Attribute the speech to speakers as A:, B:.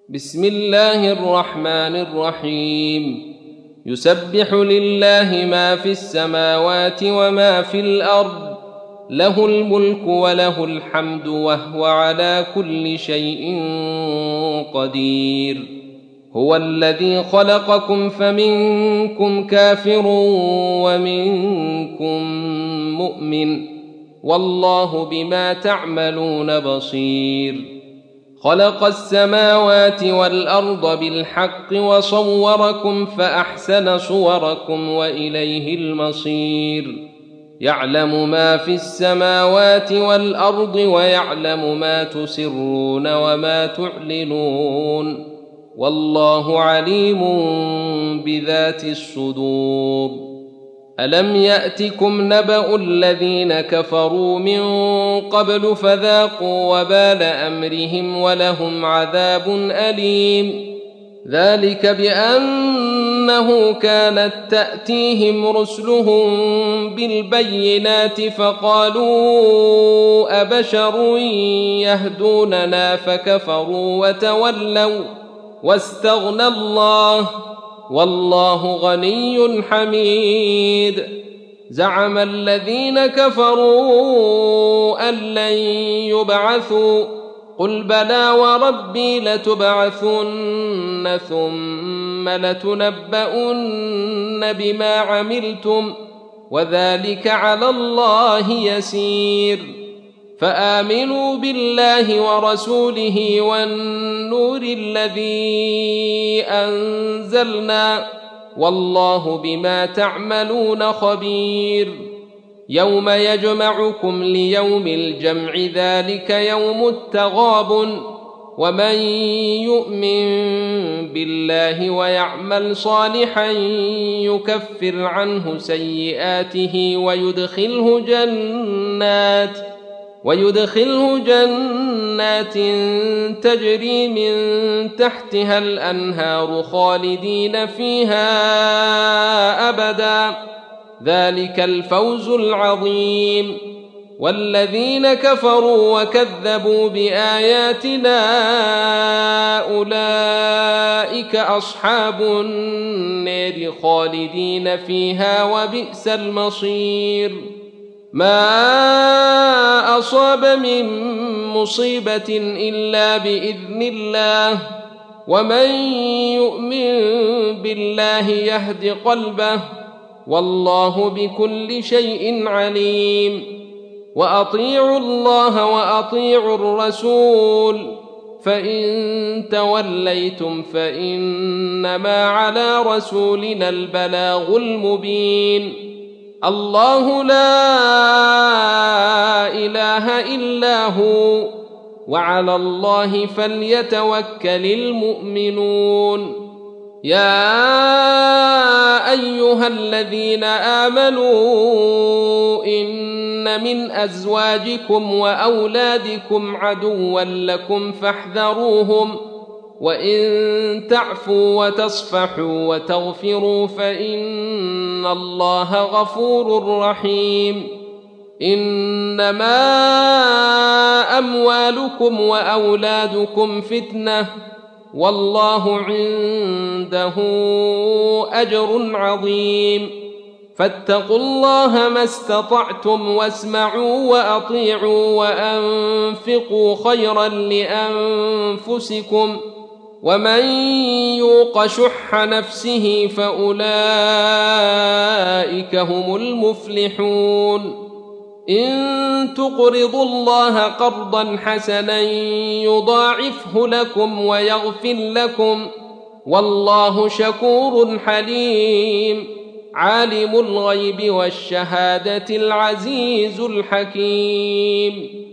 A: بسم الله الرحمن الرحيم. يسبح لله ما في السماوات وما في الأرض، له الملك وله الحمد وهو على كل شيء قدير. هو الذي خلقكم فمنكم كافر ومنكم مؤمن، والله بما تعملون بصير. خلق السماوات والأرض بالحق وصوركم فأحسن صوركم وإليه المصير. يعلم ما في السماوات والأرض ويعلم ما تسرون وما تعلنون، والله عليم بذات الصدور. ألم يأتكم نبأ الذين كفروا من قبل فذاقوا وبال أمرهم ولهم عذاب أليم. ذلك بأنه كانت تأتيهم رسلهم بالبينات فقالوا أبشر يهدوننا فكفروا وتولوا واستغنى الله، والله غني حميد. زعم الذين كفروا أن لن يبعثوا، قل بلى وربي لتبعثن ثم لتنبؤن بما عملتم وذلك على الله يسير. فآمنوا بالله ورسوله والنور الذي أنزلنا، والله بما تعملون خبير. يوم يجمعكم ليوم الجمع ذلك يوم التغابن، ومن يؤمن بالله ويعمل صالحا يكفر عنه سيئاته ويدخله جنات تجري من تحتها الأنهار خالدين فيها أبدا، ذلك الفوز العظيم. والذين كفروا وكذبوا بآياتنا أولئك أصحاب النار خالدين فيها وبئس المصير. ما أصاب من مصيبة إلا بإذن الله، ومن يؤمن بالله يهد قلبه، والله بكل شيء عليم. وأطيعوا الله وأطيعوا الرسول، فإن توليتم فإنما على رسولنا البلاغ المبين. الله لا إله إلا هو، وعلى الله فليتوكل المؤمنون. يا أيها الذين آمنوا إن من أزواجكم وأولادكم عدوا لكم فاحذروهم، وإن تعفوا وتصفحوا وتغفروا فإن الله غفور رحيم. إنما أموالكم وأولادكم فتنة، والله عنده أجر عظيم. فاتقوا الله ما استطعتم واسمعوا وأطيعوا وأنفقوا خيرا لأنفسكم، ومن يوق شح نفسه فأولئك هم المفلحون. إن تقرضوا الله قرضا حسنا يضاعفه لكم ويغفر لكم، والله شكور حليم. عالم الغيب والشهادة العزيز الحكيم.